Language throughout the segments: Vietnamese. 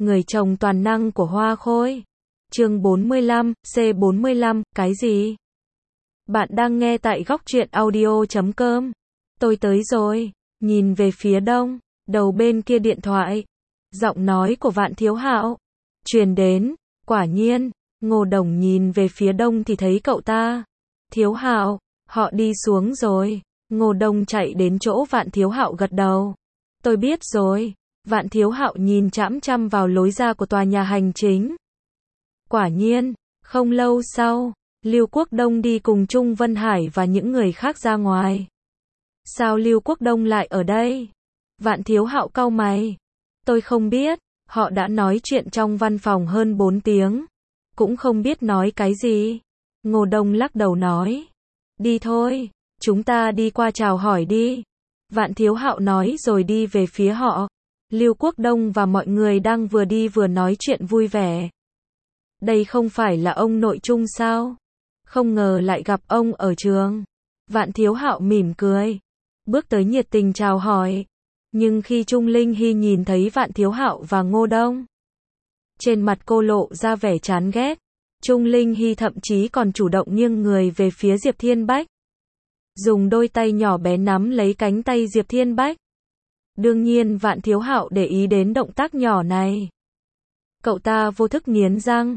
Người chồng toàn năng của Hoa Khôi. Chương 45, C45, cái gì? Bạn đang nghe tại góc truyện audio.com. Tôi tới rồi, nhìn về phía đông, đầu bên kia điện thoại. Giọng nói của Vạn Thiếu Hạo truyền đến, quả nhiên, Ngô Đồng nhìn về phía đông thì thấy cậu ta. Thiếu Hạo, họ đi xuống rồi. Ngô Đồng chạy đến chỗ Vạn Thiếu Hạo gật đầu. Tôi biết rồi. Vạn Thiếu Hạo nhìn chằm chằm vào lối ra của tòa nhà hành chính. Quả nhiên, không lâu sau, Lưu Quốc Đông đi cùng Trung Vân Hải và những người khác ra ngoài. Sao Lưu Quốc Đông lại ở đây? Vạn Thiếu Hạo cau mày. Tôi không biết, họ đã nói chuyện trong văn phòng hơn 4 tiếng. Cũng không biết nói cái gì. Ngô Đông lắc đầu nói. Đi thôi, chúng ta đi qua chào hỏi đi. Vạn Thiếu Hạo nói rồi đi về phía họ. Lưu Quốc Đông và mọi người đang vừa đi vừa nói chuyện vui vẻ. Đây không phải là ông nội Trung sao? Không ngờ lại gặp ông ở trường. Vạn Thiếu Hạo mỉm cười, bước tới nhiệt tình chào hỏi. Nhưng khi Trung Linh Hy nhìn thấy Vạn Thiếu Hạo và Ngô Đông, trên mặt cô lộ ra vẻ chán ghét. Trung Linh Hy thậm chí còn chủ động nghiêng người về phía Diệp Thiên Bách, dùng đôi tay nhỏ bé nắm lấy cánh tay Diệp Thiên Bách. Đương nhiên Vạn Thiếu Hạo để ý đến động tác nhỏ này. Cậu ta vô thức nghiến răng.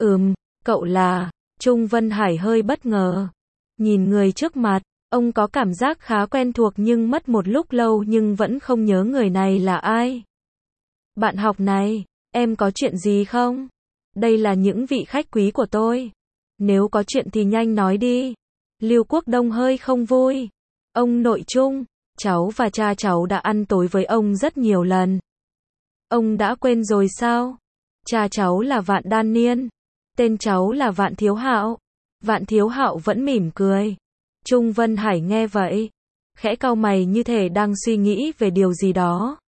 Cậu là... Trung Vân Hải hơi bất ngờ. Nhìn người trước mặt, ông có cảm giác khá quen thuộc nhưng mất một lúc lâu nhưng vẫn không nhớ người này là ai. Bạn học này, em có chuyện gì không? Đây là những vị khách quý của tôi. Nếu có chuyện thì nhanh nói đi. Lưu Quốc Đông hơi không vui. Ông nội Trung, cháu và cha cháu đã ăn tối với ông rất nhiều lần. Ông đã quên rồi sao? Cha cháu là Vạn Đan Niên. Tên cháu là Vạn Thiếu Hạo. Vạn Thiếu Hạo vẫn mỉm cười. Trung Vân Hải nghe vậy, khẽ cau mày như thể đang suy nghĩ về điều gì đó.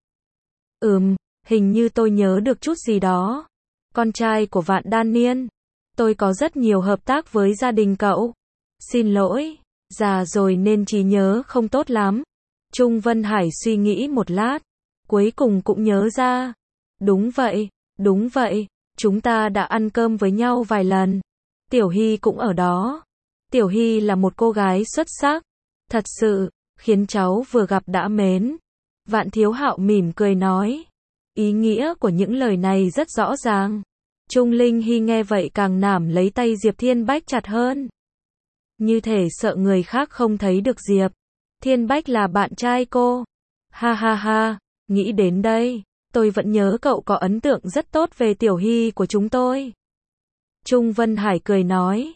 Hình như tôi nhớ được chút gì đó. Con trai của Vạn Đan Niên. Tôi có rất nhiều hợp tác với gia đình cậu. Xin lỗi, già rồi nên trí nhớ không tốt lắm. Trung Vân Hải suy nghĩ một lát, cuối cùng cũng nhớ ra. Đúng vậy, chúng ta đã ăn cơm với nhau vài lần. Tiểu Hy cũng ở đó. Tiểu Hy là một cô gái xuất sắc, thật sự, khiến cháu vừa gặp đã mến. Vạn Thiếu Hạo mỉm cười nói. Ý nghĩa của những lời này rất rõ ràng. Trung Linh Hy nghe vậy càng nắm lấy tay Diệp Thiên Bách chặt hơn. Như thể sợ người khác không thấy được Diệp Thiên Bách là bạn trai cô. Ha ha ha, nghĩ đến đây, tôi vẫn nhớ cậu có ấn tượng rất tốt về Tiểu Hy của chúng tôi. Trung Vân Hải cười nói.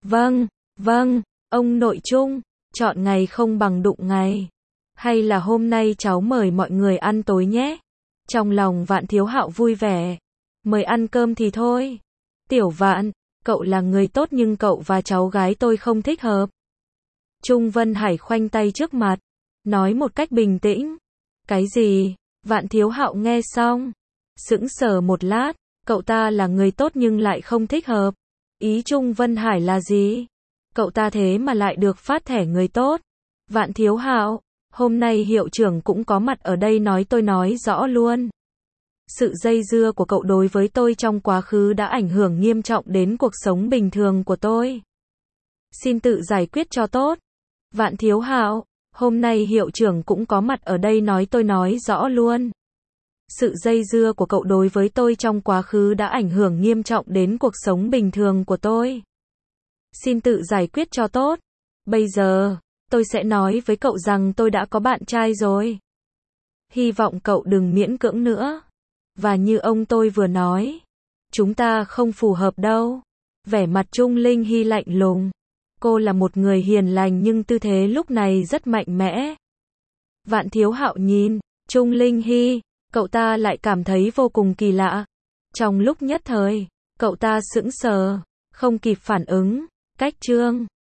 Vâng, ông nội Trung, chọn ngày không bằng đụng ngày. Hay là hôm nay cháu mời mọi người ăn tối nhé. Trong lòng Vạn Thiếu Hạo vui vẻ. Mời ăn cơm thì thôi. Tiểu Vạn, cậu là người tốt nhưng cậu và cháu gái tôi không thích hợp. Trung Vân Hải khoanh tay trước mặt, nói một cách bình tĩnh. Cái gì? Vạn Thiếu Hạo nghe xong, sững sờ một lát. Cậu ta là người tốt nhưng lại không thích hợp. Ý Trung Vân Hải là gì? Cậu ta thế mà lại được phát thẻ người tốt. Vạn Thiếu Hạo, hôm nay hiệu trưởng cũng có mặt ở đây tôi nói rõ luôn. Sự dây dưa của cậu đối với tôi trong quá khứ đã ảnh hưởng nghiêm trọng đến cuộc sống bình thường của tôi. Xin tự giải quyết cho tốt. Vạn Thiếu Hạo, hôm nay hiệu trưởng cũng có mặt ở đây tôi nói rõ luôn. Sự dây dưa của cậu đối với tôi trong quá khứ đã ảnh hưởng nghiêm trọng đến cuộc sống bình thường của tôi. Xin tự giải quyết cho tốt. Bây giờ, tôi sẽ nói với cậu rằng tôi đã có bạn trai rồi. Hy vọng cậu đừng miễn cưỡng nữa. Và như ông tôi vừa nói, chúng ta không phù hợp đâu. Vẻ mặt Trung Linh Hy lạnh lùng. Cô là một người hiền lành nhưng tư thế lúc này rất mạnh mẽ. Vạn Thiếu Hạo nhìn Trung Linh Hy, cậu ta lại cảm thấy vô cùng kỳ lạ. Trong lúc nhất thời, cậu ta sững sờ, không kịp phản ứng. Cách chương